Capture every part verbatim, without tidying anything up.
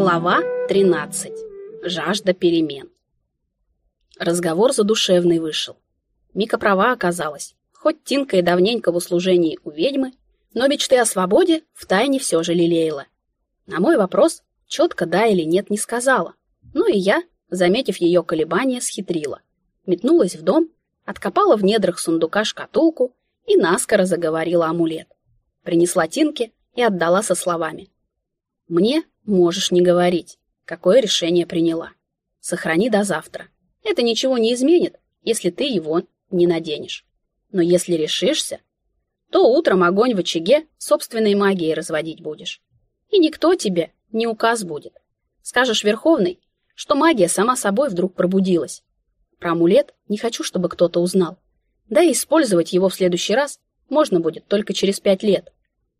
Глава тринадцать. Жажда перемен. Разговор задушевный вышел. Мика права оказалась. Хоть Тинка и давненько в услужении у ведьмы, но мечты о свободе втайне все же лелеяла. На мой вопрос четко да или нет не сказала. Ну и я, заметив ее колебания, схитрила. Метнулась в дом, откопала в недрах сундука шкатулку и наскоро заговорила амулет. Принесла Тинке и отдала со словами: «Мне можешь не говорить, какое решение приняла. Сохрани до завтра. Это ничего не изменит, если ты его не наденешь. Но если решишься, то утром огонь в очаге собственной магией разводить будешь. И никто тебе не указ будет. Скажешь Верховной, что магия сама собой вдруг пробудилась. Про амулет не хочу, чтобы кто-то узнал. Да и использовать его в следующий раз можно будет только через пять лет».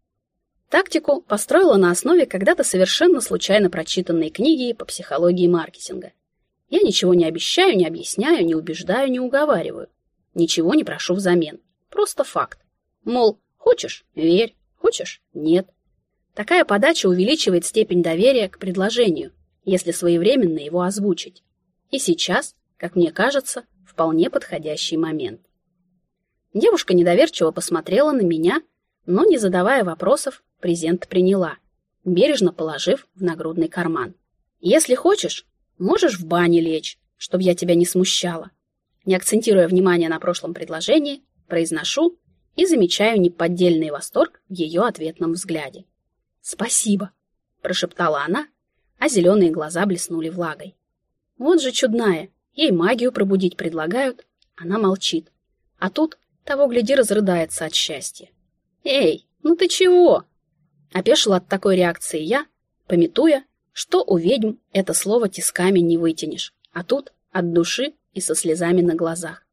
Тактику построила на основе когда-то совершенно случайно прочитанной книги по психологии маркетинга. Я ничего не обещаю, не объясняю, не убеждаю, не уговариваю. Ничего не прошу взамен. Просто факт. Мол, хочешь — верь, хочешь — нет. Такая подача увеличивает степень доверия к предложению, если своевременно его озвучить. И сейчас, как мне кажется, вполне подходящий момент. Девушка недоверчиво посмотрела на меня, но, не задавая вопросов, презент приняла, бережно положив в нагрудный карман. «Если хочешь, можешь в бане лечь, чтобы я тебя не смущала». Не акцентируя внимание на прошлом предложении, произношу и замечаю неподдельный восторг в ее ответном взгляде. «Спасибо», — прошептала она, а зеленые глаза блеснули влагой. Вот же чудная, ей магию пробудить предлагают, она молчит. А тут, того гляди, разрыдается от счастья. «Эй, ну ты чего?» Опешила от такой реакции я, памятуя, что у ведьм это слово тисками не вытянешь, а тут от души и со слезами на глазах.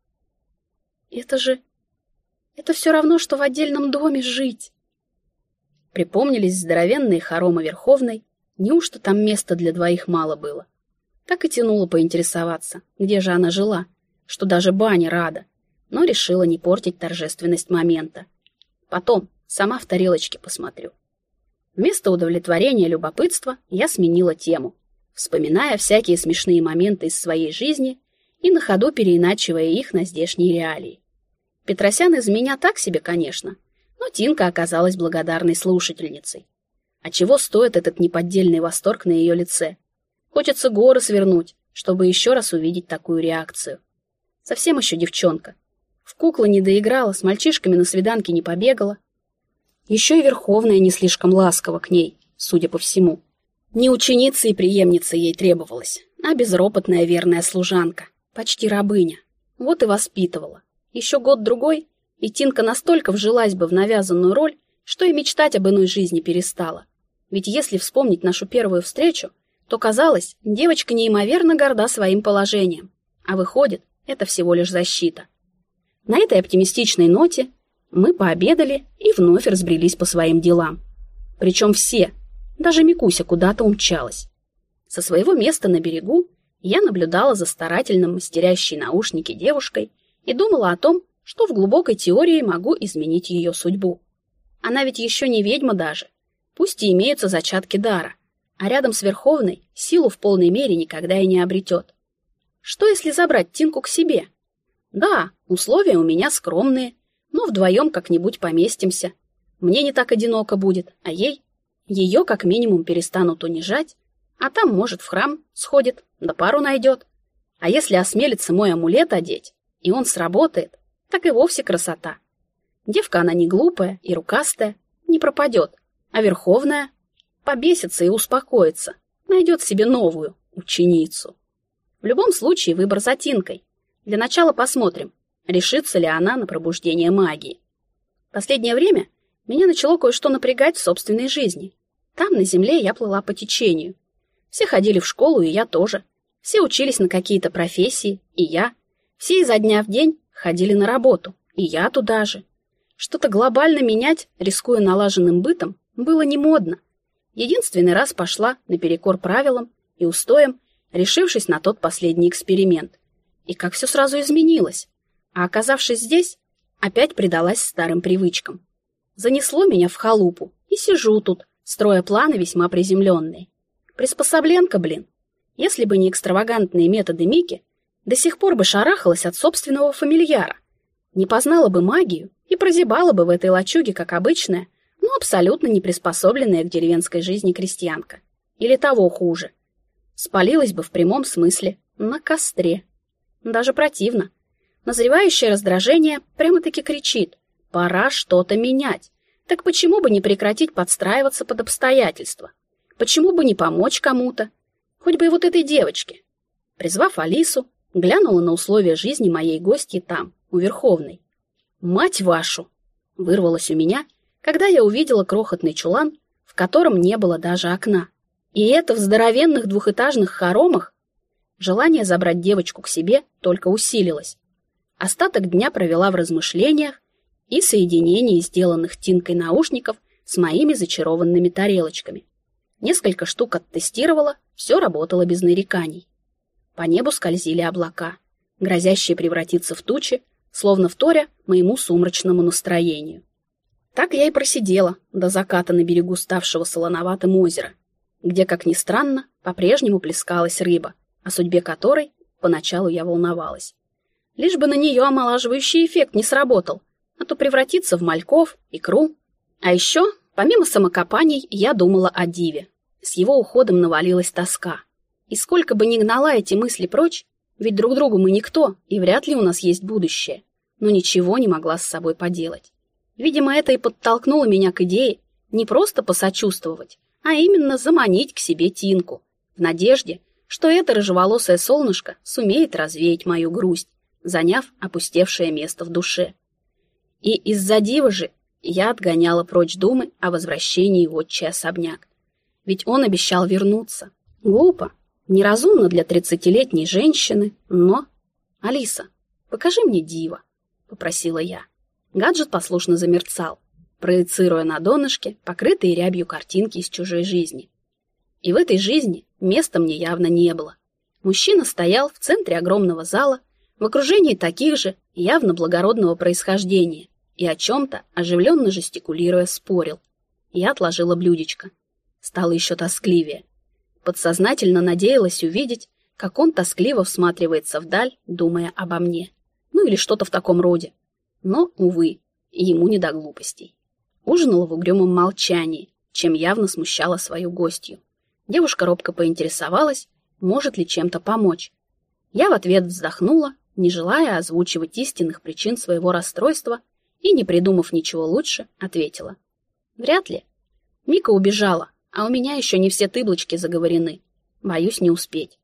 «Это же... это все равно, что в отдельном доме жить!» Припомнились здоровенные хоромы Верховной, неужто там места для двоих мало было? Так и тянуло поинтересоваться, где же она жила, что даже баня рада, но решила не портить торжественность момента. Потом сама в тарелочке посмотрю. Вместо удовлетворения любопытства я сменила тему, вспоминая всякие смешные моменты из своей жизни и на ходу переиначивая их на здешние реалии. Петросян из меня так себе, конечно, но Тинка оказалась благодарной слушательницей. А чего стоит этот неподдельный восторг на ее лице? Хочется горы свернуть, чтобы еще раз увидеть такую реакцию. Совсем еще девчонка. В куклы не доиграла, с мальчишками на свиданке не побегала. Еще и Верховная не слишком ласкова к ней, судя по всему. Не ученица и преемница ей требовалась, а безропотная верная служанка, почти рабыня. Вот и воспитывала. Еще год-другой, и Тинка настолько вжилась бы в навязанную роль, что и мечтать об иной жизни перестала. Ведь если вспомнить нашу первую встречу, то казалось, девочка неимоверно горда своим положением. А выходит, это всего лишь защита. На этой оптимистичной ноте мы пообедали и вновь разбрелись по своим делам. Причем все, даже Микуся куда-то умчалась. Со своего места на берегу я наблюдала за старательно мастерящей наушники девушкой и думала о том, что в глубокой теории могу изменить ее судьбу. Она ведь еще не ведьма даже, пусть и имеются зачатки дара, а рядом с Верховной силу в полной мере никогда и не обретет. Что если забрать Тинку к себе? Да, условия у меня скромные, но вдвоем как-нибудь поместимся. Мне не так одиноко будет, а ей? Ее как минимум перестанут унижать, а там, может, в храм сходит, да пару найдет. А если осмелится мой амулет одеть, и он сработает, так и вовсе красота. Девка она не глупая и рукастая, не пропадет, а Верховная побесится и успокоится, найдет себе новую ученицу. В любом случае выбор за Тинкой. Для начала посмотрим, решится ли она на пробуждение магии. Последнее время меня начало кое-что напрягать в собственной жизни. Там, на земле, я плыла по течению. Все ходили в школу, и я тоже. Все учились на какие-то профессии, и я. Все изо дня в день ходили на работу, и я туда же. Что-то глобально менять, рискуя налаженным бытом, было не модно. Единственный раз пошла наперекор правилам и устоям, решившись на тот последний эксперимент. И как все сразу изменилось. А оказавшись здесь, опять предалась старым привычкам. Занесло меня в халупу, и сижу тут, строя планы весьма приземленные. Приспособленка, блин. Если бы не экстравагантные методы Мики, до сих пор бы шарахалась от собственного фамильяра. Не познала бы магию и прозябала бы в этой лачуге, как обычная, но абсолютно не приспособленная к деревенской жизни крестьянка. Или того хуже. Спалилась бы в прямом смысле на костре. Даже противно. Назревающее раздражение прямо-таки кричит: пора что-то менять. Так почему бы не прекратить подстраиваться под обстоятельства? Почему бы не помочь кому-то? Хоть бы и вот этой девочке. Призвав Алису, глянула на условия жизни моей гостьи там, у Верховной. «Мать вашу!» — вырвалось у меня, когда я увидела крохотный чулан, в котором не было даже окна. И это в здоровенных двухэтажных хоромах. Желание забрать девочку к себе только усилилось. Остаток дня провела в размышлениях и соединении сделанных Тинкой наушников с моими зачарованными тарелочками. Несколько штук оттестировала, все работало без нареканий. По небу скользили облака, грозящие превратиться в тучи, словно вторя моему сумрачному настроению. Так я и просидела до заката на берегу ставшего солоноватым озера, где, как ни странно, по-прежнему плескалась рыба, о судьбе которой поначалу я волновалась. Лишь бы на нее омолаживающий эффект не сработал, а то превратится в мальков, икру. А еще, помимо самокопаний, я думала о Диве. С его уходом навалилась тоска. И сколько бы ни гнала эти мысли прочь, ведь друг другу мы никто, и вряд ли у нас есть будущее, но ничего не могла с собой поделать. Видимо, это и подтолкнуло меня к идее не просто посочувствовать, а именно заманить к себе Тинку, в надежде, что это рыжеволосое солнышко сумеет развеять мою грусть, заняв опустевшее место в душе. И из-за Дивы же я отгоняла прочь думы о возвращении в отчий особняк. Ведь он обещал вернуться. Глупо, неразумно для тридцатилетней женщины, но... «Алиса, покажи мне Дива», — попросила я. Гаджет послушно замерцал, проецируя на донышке покрытые рябью картинки из чужой жизни. И в этой жизни места мне явно не было. Мужчина стоял в центре огромного зала, в окружении таких же, явно благородного происхождения, и о чем-то, оживленно жестикулируя, спорил. Я отложила блюдечко. Стало еще тоскливее. Подсознательно надеялась увидеть, как он тоскливо всматривается вдаль, думая обо мне. Ну или что-то в таком роде. Но, увы, ему не до глупостей. Ужинала в угрюмом молчании, чем явно смущала свою гостью. Девушка робко поинтересовалась, может ли чем-то помочь. Я в ответ вздохнула, не желая озвучивать истинных причин своего расстройства, и, не придумав ничего лучше, ответила. Вряд ли. Мика убежала, а у меня еще не все тыблочки заговорены. Боюсь не успеть.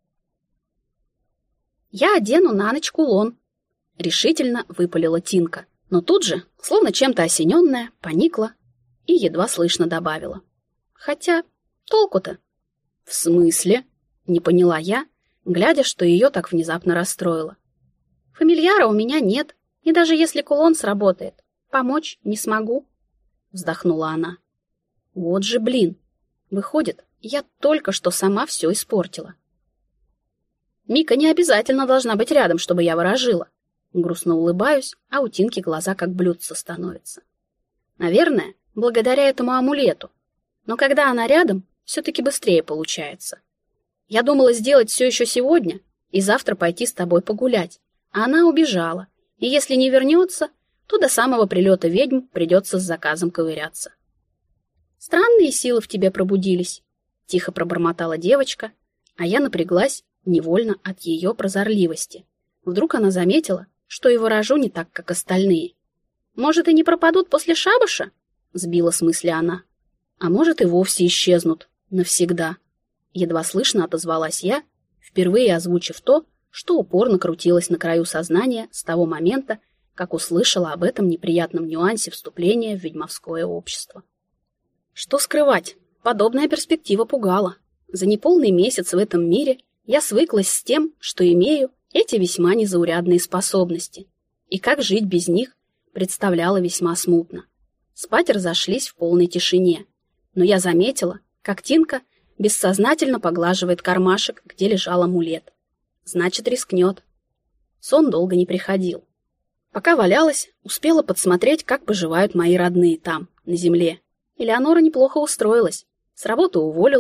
Я одену на ночь кулон, решительно выпалила Тинка, но тут же, словно чем-то осененная, поникла и едва слышно добавила. Хотя, толку-то? В смысле? Не поняла я, глядя, что ее так внезапно расстроило. Фамильяра у меня нет, и даже если кулон сработает, помочь не смогу, вздохнула она. Вот же блин, выходит, я только что сама все испортила. Мика не обязательно должна быть рядом, чтобы я ворожила. Грустно улыбаюсь, а у Тинки глаза как блюдца становятся. Наверное, благодаря этому амулету. Но когда она рядом, все-таки быстрее получается. Я думала сделать все еще сегодня и завтра пойти с тобой погулять, а она убежала, и если не вернется, то до самого прилета ведьм придется с заказом ковыряться. Странные силы в тебе пробудились, тихо пробормотала девочка, а я напряглась невольно от ее прозорливости. Вдруг она заметила, что и ворожу не так, как остальные. Может, и не пропадут после шабаша? Сбила с мысли она. А может, и вовсе исчезнут навсегда. Едва слышно отозвалась я, впервые озвучив то, что упорно крутилось на краю сознания с того момента, как услышала об этом неприятном нюансе вступления в ведьмовское общество. Что скрывать? Подобная перспектива пугала. За неполный месяц в этом мире я свыклась с тем, что имею эти весьма незаурядные способности, и как жить без них представляла весьма смутно. Спать разошлись в полной тишине, но я заметила, как Тинка бессознательно поглаживает кармашек, где лежал амулет. Значит, рискнет. Сон долго не приходил. Пока валялась, успела подсмотреть, как поживают мои родные там, на земле. Элеонора неплохо устроилась. С работы уволилась,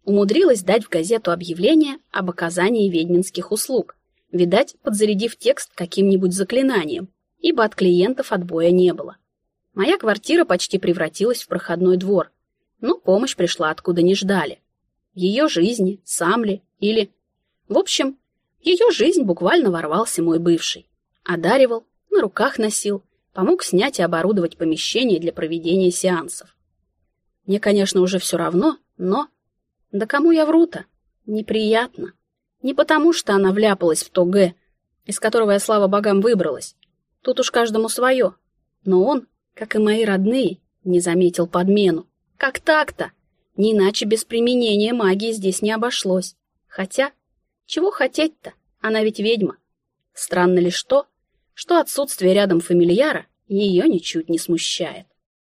Умудрилась дать в газету объявление об оказании ведьминских услуг, видать, подзарядив текст каким-нибудь заклинанием, ибо от клиентов отбоя не было. Моя квартира почти превратилась в проходной двор, но помощь пришла откуда не ждали. В ее жизни, сам ли, или... В общем, в ее жизнь буквально ворвался мой бывший. Одаривал, на руках носил, помог снять и оборудовать помещение для проведения сеансов. Мне, конечно, уже все равно, но... Да кому я вру-то? Неприятно. Не потому, что она вляпалась в то Г, из которого я, слава богам, выбралась. Тут уж каждому свое. Но он, как и мои родные, не заметил подмену. Как так-то? Не иначе без применения магии здесь не обошлось. Хотя, чего хотеть-то? Она ведь ведьма. Странно лишь то, что отсутствие рядом фамильяра ее ничуть не смущает.